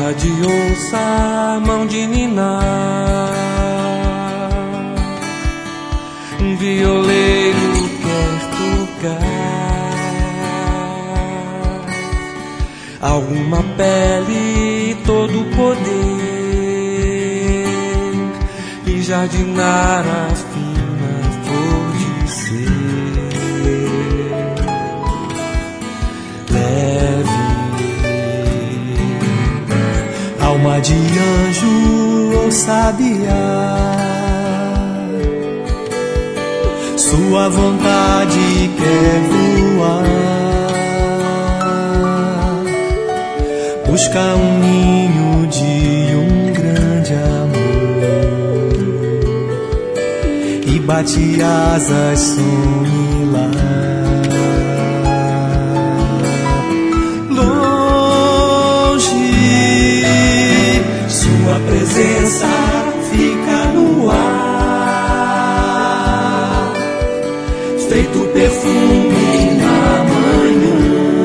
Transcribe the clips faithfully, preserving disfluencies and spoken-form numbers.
Pata de onça, mão de ninar, um violeiro quer tocar alguma pele, todo poder e jardinar a fina flor de ser. Leve, alma de anjo ou sabiá, sua vontade quer voar, busca um ninho de um grande amor e bate asas, some lá. Sua presença fica no ar, feito perfume na manhã,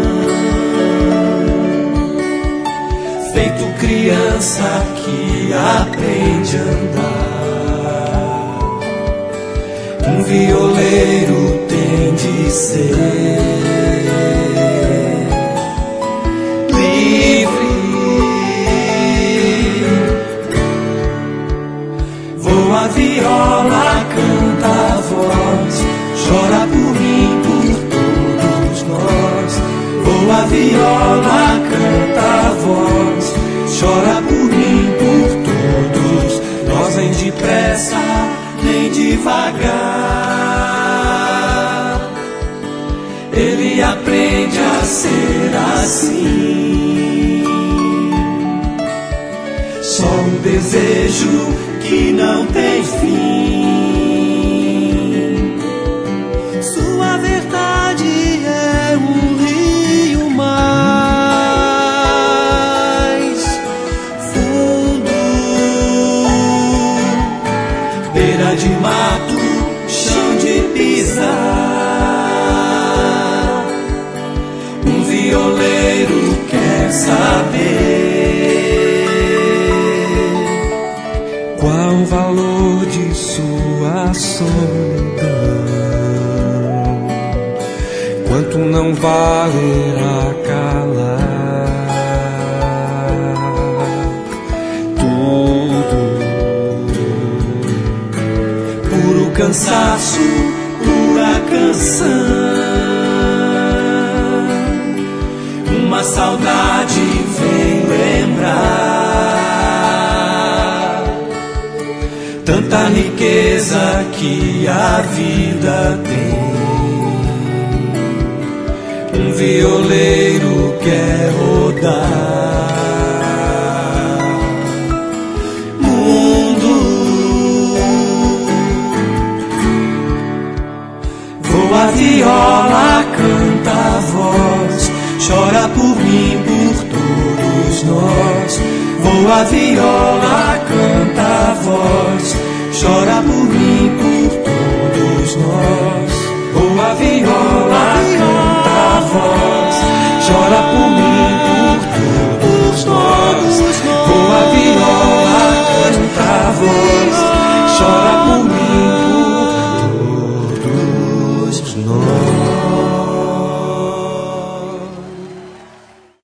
feito criança que aprende a andar. Um violeiro tem de ser a viola, canta a voz, chora por mim, por todos nós. Voa a viola, canta a voz, chora por mim, por todos nós. Nem depressa, nem devagar, ele aprende a ser assim. Só um desejo que não tem fim. Sua verdade é um rio mais fundo, beira de mato, chão de pisar. Um violeiro quer saber qual o valor de sua solidão, quanto não valerá calar tudo, puro cansaço, pura canção. Uma saudade vem lembrar tanta riqueza que a vida tem. Um violeiro quer rodar mundo. Voa a viola, canta a voz, chora por mim, por todos nós. Voa a viola,